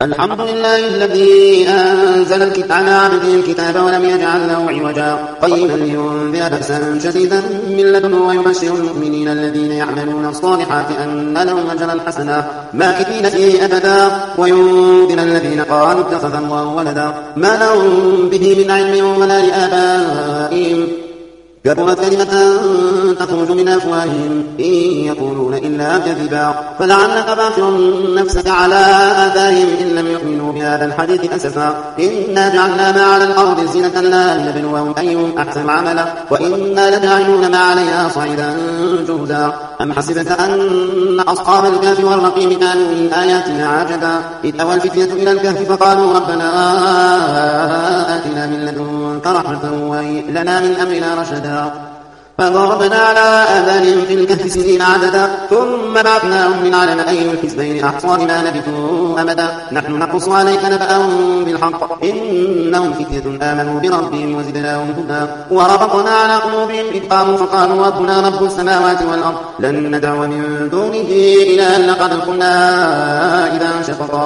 الحمد لله الذي أنزل على عبده الكتاب ولم يجعل له عوجا قيما لينذر بأسا شديدا من لدنه ويبشر المؤمنين الذين يعملون الصالحات أن لهم أجرا حسنا ماكثين فيه أبدا وينذر الذين قالوا اتخذ الله ولدا ما لهم به من علم ولا لآبائهم كبرت كلمة تخرج من أفواههم إن يقولون إلا كذبا فلعلك باخع نفسك على آثارهم إن لم يؤمنوا بهذا الحديث أسفا إنا جعلنا ما على الأرض زينة لها لنبلوهم أيهم أحسن عملا وإنا لجاعلون ما عليها صعيدا جردا أم حسبت أن أصحاب الكهف والرقيم كانوا من آياتنا عجبا إذ أوى الفتية إلى الكهف فقالوا ربنا آتنا من لدنك رحمة وهيئ لنا من أمرنا رشدا فضربنا على آذانهم في الكهف سنين عددا ثم بعثناهم من علم أي الحزبين أحصى لما لبثوا أمدا نحن نقص عليك نبأهم بالحق إنهم فتية آمنوا بربهم وزدناهم هدى وربطنا على قلوبهم إذ قاموا فقالوا ربنا رب السماوات والأرض لن ندعو من دونه إلها لقد قلنا إذا شططا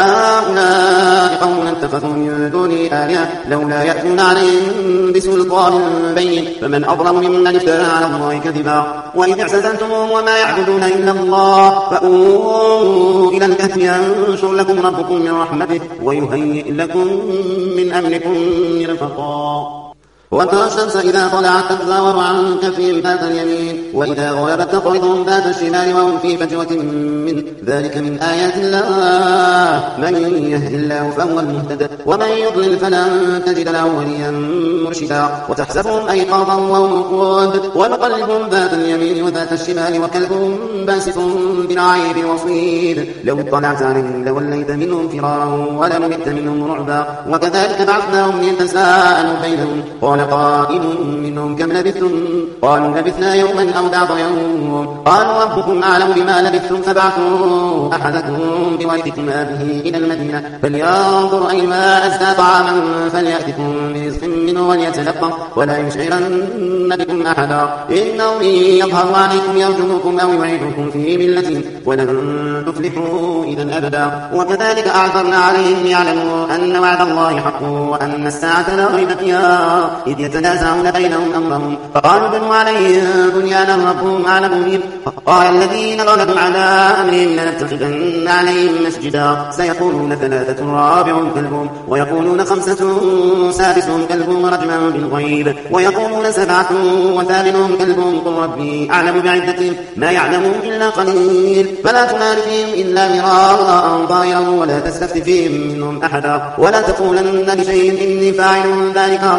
هؤلاء قوم اتخذوا من دونه آلهة لولا يأتون عليهم بسلطان بين فمن أظلم ممن افترى على الله كذبا وإذ اعتزلتموهم وما يعبدون إلا الله فأووا إلى الكهف ينشر لكم ربكم من رحمته ويهيئ لكم من أمركم مرفقا وترى الشمس إذا طلعت تزاور عن كهفهم ذات اليمين وإذا غربت تقرضهم ذات الشمال وهم في فجوة من ذلك من آيات الله من يهد الله فهو المهتد ومن يضلل فلن تجد له وليا مرشدا وتحسبهم أيقاظا وهم رقود ونقلبهم ذات اليمين وذات الشمال وكلبهم باسط بالعيب الوصيد لو اطلعت عليهم لوليت منهم فرارا ولملئت منهم رعبا وكذلك بعثناهم ليتساءلوا بينهم قال قائل منهم كم لبثتم قالوا لبثنا يوما أو بعض يوم قالوا ربكم أعلم بما لبثتم فبعثوا أحدكم بورثكم هذه إلى المدينة فلينظر أيما أزكى طعاما فليأتكم برزق منه وليتلقى ولا يشعرن بكم أحدا إنهم إن يظهروا عليكم يرجموكم أو يعيدوكم في ملتهم ولن تفلحوا إذا أبدا وكذلك أعثرنا عليهم ليعلموا أن وعد الله حق وأن الساعة لا ريب فيها إذ يتنازعون بينهم أمرهم فقالوا بنوا عليهم بنيانا ربهم أعلم بهم قال الذين غلبوا على أمرهم لنتخذن عليهم مسجدا سيقولون ثلاثة رابعهم كلبهم ويقولون خمسة سادسهم كلبهم رجما بالغيب ويقولون سبعة وثامنهم كلبهم قل ربي أعلم بعدتهم ما يعلمون إلا قليل فلا تمار فيهم إلا مراء ضائعا ولا تستفت فيهم منهم أحدا ولا تقولن لشيء إني فاعل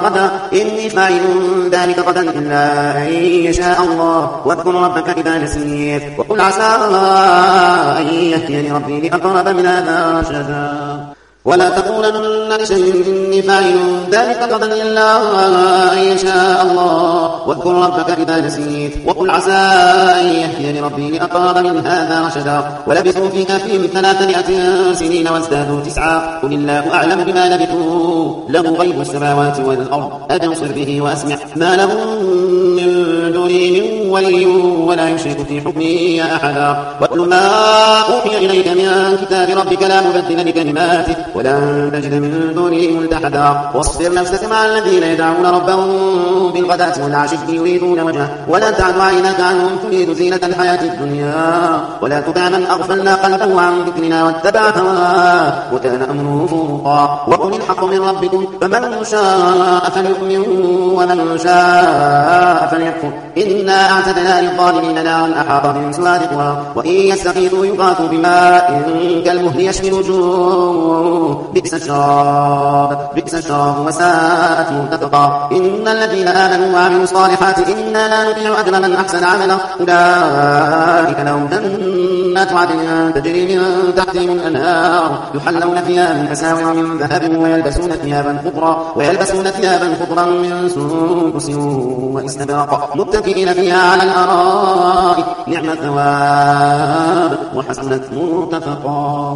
ذلك غدا إلا أن يشاء الله واذكر ربك إذا نسيت وقل عسى أن يهديني ربي لأقرب من هذا رشدا ولا تقولن لشيء إني فاعل ذلك غدا إلا أن يشاء الله واذكر ربك إذا نسيت وقل عسى أن يهديني ربي لأقرب من هذا رشدا ولبثوا في كهفهم 300 سنين وازدادوا 9 قل الله أعلم بما لبثوا له غيب السماوات والأرض أبصر به وأسمع ما لهم من دونه من ولي ولا يشرك في حكمه أحدا واتل ما أوحي إليك من كتاب ربك لا مبدل لكلماته ولن تجد من دونه ملتحدا واصبر نفسك مع الذين يدعون ربهم بالغداة والعشي يريدون وجهه ولا تعد عيناك عنهم تريد زينة الحياة الدنيا ولا تطع من أغفلنا قلبه عن ذكرنا واتبع هواه وكان أمره فرطا وقل الحق من ربكم فمن شاء فليؤمن ومن شاء فليكفر إنا أعتدنا للظالمين نارا أحاط بهم سرادقها وإن يستغيثوا يغاثوا بماء كالمهل يشفي الوجوه بئس الشراب وساءت مرتفقا إن الذين آمنوا وعملوا الصالحات إنا لا نضيع أجر من أحسن عملا أولئك لهم جنات عدن تجري من تحتهم الأنهار يحلون فيها من أساور من ذهب ويلبسون ثيابا خضرا من سندس واستبرق متكئين فيها على الأرائك نعم الثواب وحسنت مرتفقا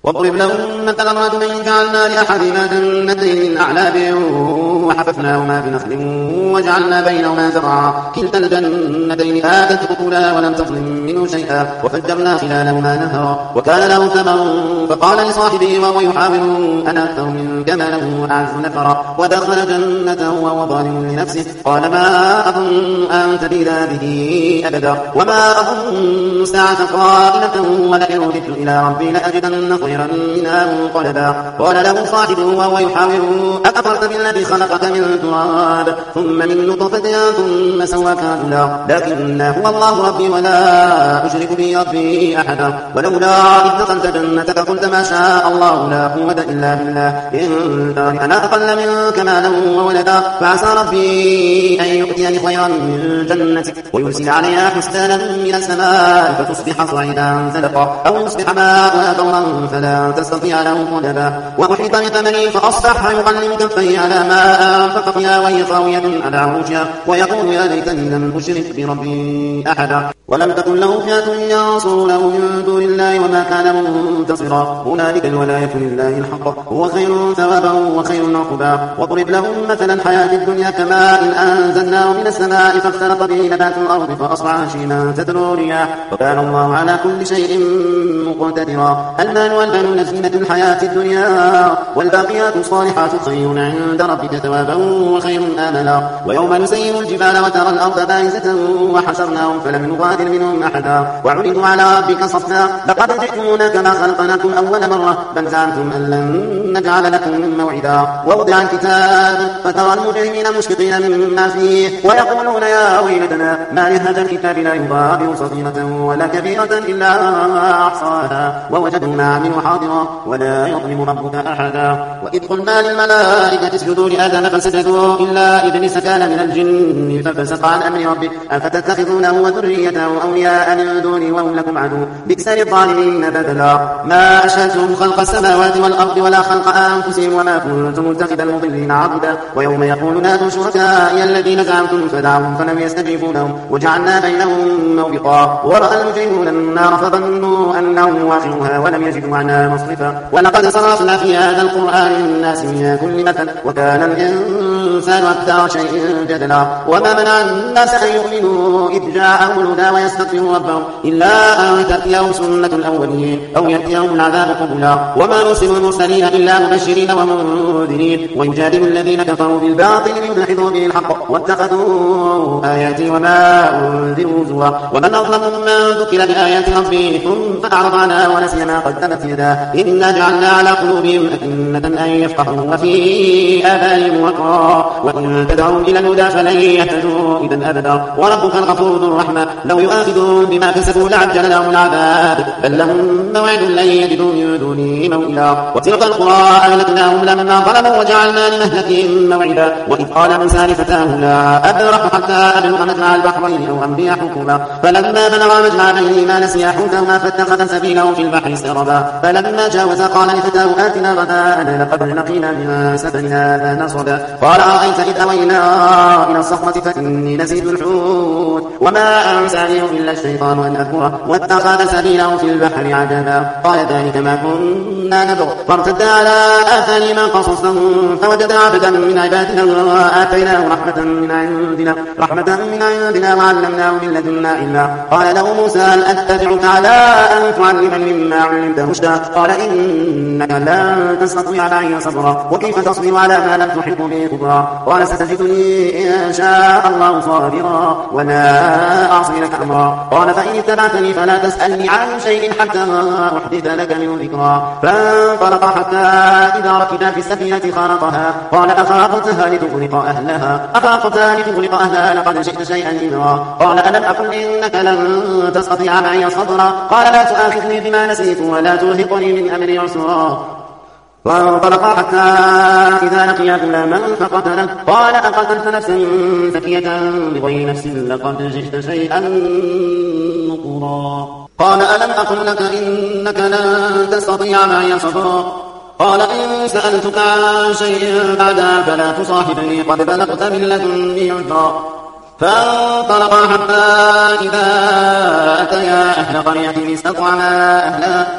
واضرب لهم مثلا رجلين جعلنا لأحدهما جنتين من أعناب وحففناهما بنخل وجعلنا بينهما زرعا كلتا الجنتين آتت أكلها ولم تظلم منه شيئا وفجرنا خلالهما نهرا وكان له ثمر فقال لصاحبه وهو يحاور أنا أكثر منك مالا وأعز نفرا ودخل جنته وهو ظالم لنفسه قال ما أظن أن تبيد به أبدا وما أظن الساعة قائمة ولئن رددت إلى ربي لأجدن خيرا منها منقلبا قال له صاحبه وهو يحاوره أكفرت بالذي خلقك من تراب ثم من نطفة ثم سواك عدلا لكن هو الله ربي ولا أشرك به ربي أحدا ولولا إذ دخلت جنتك قلت ما شاء الله لا قوة إلا بالله إن ترك أنا أقل منك مالا وولدا فعسى ربي أن يؤتيني خيرا من جنتك ويرسل عليها حسبانا من السماء فتصبح صعيدا زلقا أو يصبح ماءها غورا فلا تستطيع له طلبا وأحيط بثمنه فأصبح يقلب كفيه على ما أنفق فيها وهي خاوية على عروشها ويقول يا ليتني لم أشرك بربي أحدا ولم تكن له فئة ينصرونه من دون الله وما كان منتصرا هنالك الولاية لله الحق هو خير ثوابا وخير عقبا واضرب لهم مثلا حياة الدنيا كماء أنزلناه من السماء فاختلط به نبات الأرض فأصبح هشيما تذروه الرياح وكان الله على كل شيء مقتدرا المال والبنون زينة الحياة الدنيا والباقيات الصالحات خير عند ربك ثوابا وخير آملا ويوم نسير الجبال وترى الأرض بارزة وحشرناهم فلم نغادر منهم أحدا وعرضوا على ربك صفا لقد جئتمونا كما خلقناكم أول مرة بل زعمتم أن لن نجعل لكم موعدا ووضع الكتاب فترى المجرمين مشفقين مما فيه ويقولون يا ويلتنا ما لهذا الكتاب لا يغادر صغيرة ولا كبيرة إلا أحصاها ووجدوا ما عملوا حاضرا ولا يظلم ربك أحدا وإذ قلنا للملائكة اسجدوا لآدم فسجدوا إلا إبليس كان من الجن ففسق عن أمر ربه أفتتخذونه وذريته أولياء من دوني وهم لكم عدو بئس للظالمين بدلا ما أشهدتهم خلق السماوات والأرض ولا خلق أنفسهم وما كنت متخذ المضلين عضدا ويوم يقول نادوا شركائي الذين زعمتم فدعوهم فلم يستجيبوا لهم وجعلنا بينهم موبقا ورأى المجرمون النار فظنوا أنهم واقعوها ولم يجدوا عنها مصرفا ولقد صرفنا في هذا القرآن للناس من كل مثل وكان الإنسان أكثر شيء جدلا وما منع الناس أن يؤمنوا إذ جاءهم الهدى ويستغفروا ربهم إلا أن تأتيهم سنة الأولين أو يأتيهم العذاب قبلا وما نرسل المرسلين إلا مبشرين ومنذرين ويجادل الذين كفروا بالباطل ليدحضوا به الحق واتخذوا آياتي وما أنذروا هزوا ومن أظلم ممن ذكر بآيات ربه ثم أعرض عنها ونسي ما قدمت يداه إنا جعلنا على قلوبهم أكنة أن يفقهوا وفي آذانهم وقرا وإن تدعوهم إلى الهدى فلن يهتدوا إذا أبدا وربك الغفور ذو الرحمة لو يؤاخذهم بما كسبوا لعجل لهم العذاب بل لهم موعد لن يجدوا من دونه موئلا وتلك القرى أهلكناهم لما ظلموا وجعلنا لمهلكهم موعدا وإذ قال موسى لفتاه لا أبرح حتى أبلغ مجمع البحرين أو أمضي حقبا فلما بلغ مجمع بينهما نسيا حوتهما فاتخذ سبيله في البحر سربا فلما جاوز قال لفتاه آتنا غداءنا لقد لقينا من سفرنا هذا نصبا قال أرأيت إذ أوينا إلى الصخرة فإني نسيت الحوت وما أنسانيه إلا الشيطان أن أذكره واتخذ سبيله في البحر عجبا قال ذلك ما كنا نبغ فارتد على آثارهما قصصا فوجد عبدا من عبادنا آتيناه رحمة من عندنا وعلمناه من لدنا علما قال له موسى هل أتبعك على أن تعلمني مما علمت رشدا قال إنك لن تستطيع معي صبرا وكيف تصبر على ما لم تحط به خبرا قال ستجدني إن شاء الله صابرا ولا أعصي لك أمرا قال فإن اتبعتني فلا تسألني عن شيء حتى أحدث لك من ذكرا فانطلقا حتى إذا ركبا في السفينة خرقها قال أخرقتها لتغرق أهلها لقد جئت شيئا إمرا قال ألم أقل إنك لن تستطيع معي صبرا قال لا تؤاخذني بما نسيت ولا ترهقني من أمري عسرا فانطلقا حتى إذا لقيا غلاما فقتله قال أقتلت نفسا زكية بغير نفس لقد جئت شيئا نكرا قال ألم أقل لك إنك لن تستطيع معي صبرا قال إن سألتك عن شيء بعدها فلا تصاحبني قد بلغت من لدني عذرا فانطلقا حتى إذا أتيا أهل قرية استطعما أهلها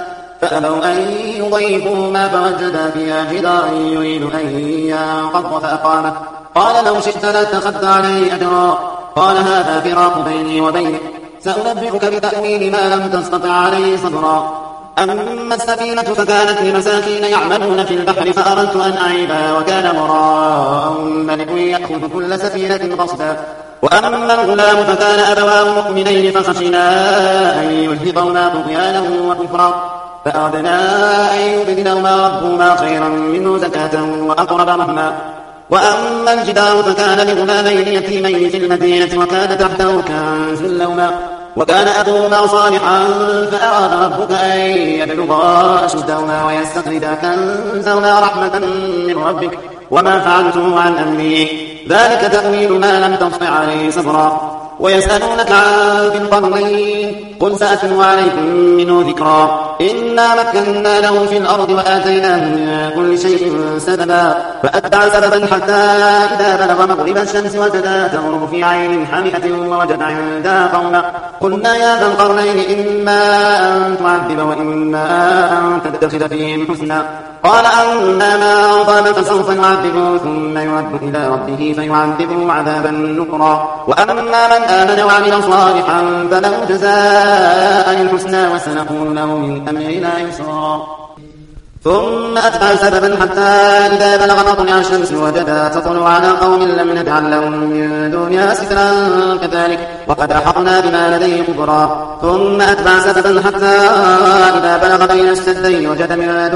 فأبوا أن يضيفوهما فوجدا فيها جدارا يريد أن ينقض فأقامه. قال لو شئت لاتخذت عليه أجرا. قال هذا فراق بيني وبينك، سأنبئك بتأويل ما لم تستطع عليه صبرا. أما السفينة فكانت لمساكين يعملون في البحر فأردت أن أعيبها وكان وراءهم ملك يأخذ كل سفينة غصبا. وأما الغلام فكان أبواه مؤمنين فخشنا أن يرهقهما طغيانا وكفرا فأردنا أن يبدلهما ربهما خيرا منه زكاة وأقرب رحما. وأما الجدار فكان لغلامين يتيمين في المدينة وكان تحته كنز لهما وكان أبوهما صالحا فأراد ربك أن يبلغا أشدهما ويستخرجا كنزهما رحمة من ربك وما فعلته عن أمري ذلك تأويل ما لم تستطع عليه صبرا. ويسألونك عن ذي القرنين قل سأتلو عليكم منه ذكرا. إنا مكنا له في الأرض وآتيناه من كل شيء سببا فأتبع سببا حتى إذا بلغ مغرب الشمس وجدها تغرب في عين حامئة ووجد عندها قوما قلنا يا ذا القرنين إما أن تعذب وإما أن تتخذ فيهم حسنا. قال أما من ظلم فسوف يعذبه ثم يرد إلى ربه فيعذبه عذابا نكرا. وأما من آمن وعمل صالحا فله جزاء الحسنى وسنقول له من أمرنا يسرا. ثم أتبع سببا حتى إذا بلغ مطلع الشمس وجدها تطلع على قوم لم نجعل لهم من دونها سترا كذلك وقد أحطنا بما لديه خبرا. ثم أتبع سببا حتى إذا بلغ بين السدين وجد من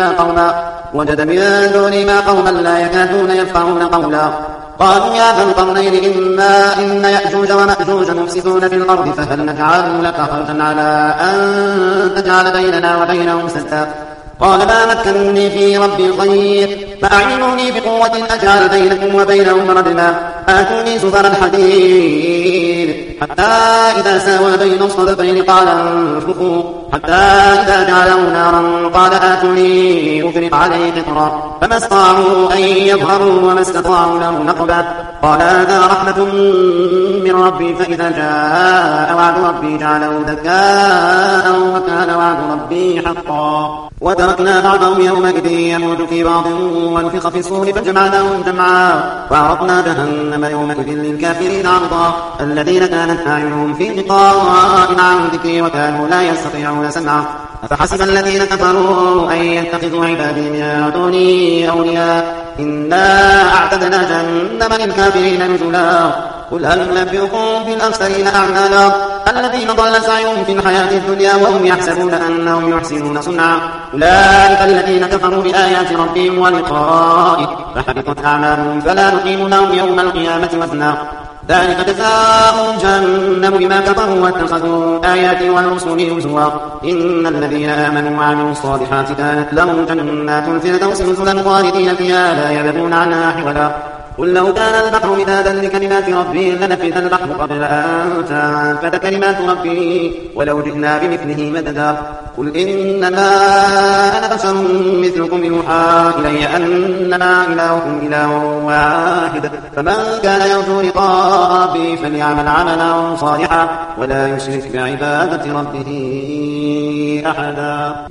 دونهما قوما لا يكادون يفقهون قولا. قالوا يا ذا القرنين إما إن يأجوج ومأجوج مفسدون في الأرض فهل نجعل لك خرجا على أن تجعل بيننا وبينهم سدا. قال ما مكنني في ربي خير فأعينوني بقوة أجعل بينكم وبينهم ردما. آتوني زبر الحديد حتى إذا ساوى بين الصدفين قال انفخوا حتى إذا جعله نارا قال آتوني أفرغ عليه قطرا فما استطاعوا أن يظهروا وما استطاعوا له نقبا. قال هذا رحمة من ربي فإذا جاء وعد ربي جعله دكاء وكان وعد ربي حقا. وتركنا بعضهم يومئذ يموت في بعض ونفخ في الصور فجمعناهم جمعا وعرضنا جهنم يومئذ للكافرين عرضا. الذين كانت أعينهم في غطاء عن ذكري وكانوا لا يستطيعون سمعا. أفحسب الذين كفروا أن يتخذوا عبادي من دوني أولياء إنا أعتدنا جهنم للكافرين نزلا. قل هل ننبئكم بالأخسرين أعمالا الذين ضل سعيهم في الحياة الدنيا وهم يحسبون أنهم يحسنون صنعا أولئك الذين كفروا بآيات ربهم ولقائه فحبطت أعمالهم فلا نقيم لهم يوم القيامة وزنا. ذلك جزاؤهم جهنم بما كفروا واتخذوا آياتي ورسلي هزوا. إن الذين آمنوا وعملوا الصالحات كانت لهم جنات الفردوس نزلا خالدين فيها لا يبغون عنها حولا. قل لو كان البحر مدادا لكلمات ربي لنفذ البحر قبل أن تنفذ كلمات ربي ولو جئنا بمثله مددا. قل إنما أنا بشر مثلكم يوحى إلي أنما إلهكم إله واحد فمن كان يرجو لقاء ربه فليعمل عملا صالحا ولا يشرك بعبادة ربه أحدا.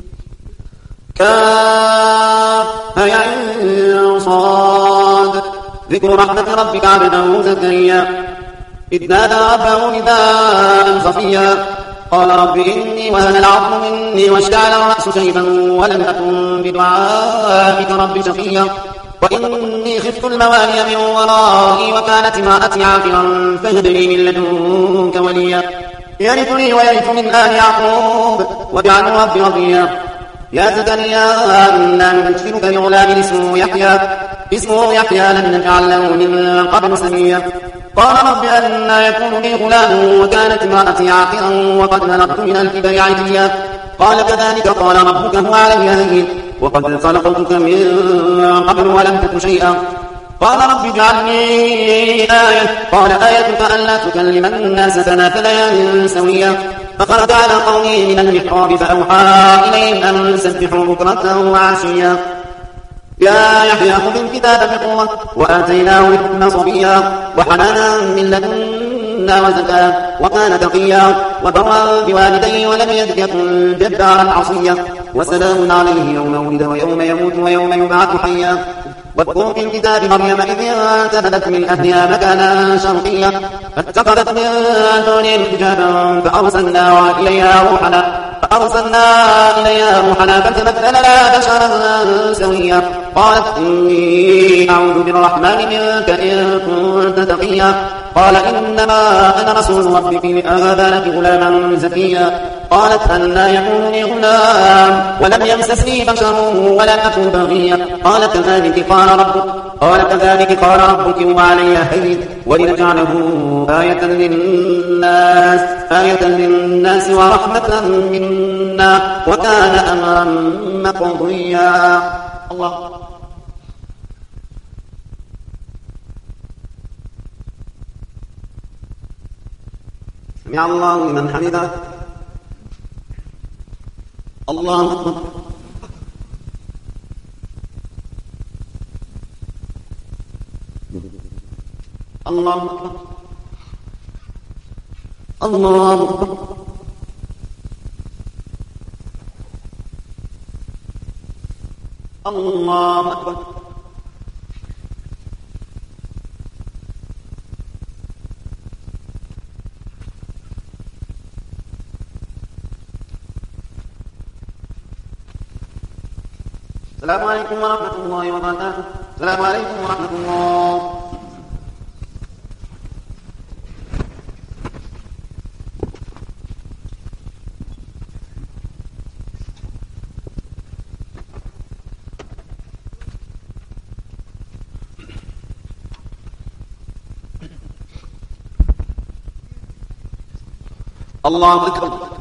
كافها يا عين صاد ذكر رحمة ربك عبده زكريا إذ نادى ربه نداء خفيا قال رب إني وهن العظم مني واشتعل الرأس شيبا ولم أكن بدعائك رب شقيا وإني خفت الموالي من ورائي وكانت امرأتي عاقرا فهب لي من لدنك وليا يرثني ويرث من آل يعقوب واجعله ربي رضيا. يا زكريا إنا نبشرك بغلام اسمه يحيى لم نجعل له من قبل سميا. قال رب أنى يكون لي غلام وكانت امرأتي عاقرا وقد بلغت من الكبر عتيا. قال كذلك قال ربك هو علي هين وقد خلقتك من قبل ولم تك شيئا. قال رب اجعلني آية قال آيتك ألا تكلم الناس 3 ليال سويا. فخرج على قومه من المحراب فأوحى إليهم أن سبحوا بكرة وعشيا. يا يحيى خذ الكتاب بقوة وآتيناه الحكم صبيا وحنانا من لدنا وزكاة وكان تقيا وبرا بوالديه ولم يكن جبارا عصيا. وسلام عليه يوم ولد ويوم يموت ويوم يبعث حيا. واذكر في الكتاب مريم إذ انتبذت من أهلها مكانا شرقيا فاتخذت من دونهم حجابا فأرسلنا إليها روحنا فتمثل لها بشرا سويا. قالت إني أعوذ بالرحمن منك إن كنت تقيا. قال إنما أنا رسول ربك لأهب لك غلاما زكيا. قالت أنى يكون لي غلام ولم يمسسني بشر ولم أكن بغيا. قال كذلك قال ربك وعلي هين ولنجعله آية للناس ورحمة منا وكان أمرا مقضيا. الله. سمع الله لمن حمده. الله أكبر. الله أكبر. الله أكبر. الله أكبر. السلام عليكم ورحمة الله وبركاته. السلام عليكم ورحمة الله. الله أكبر.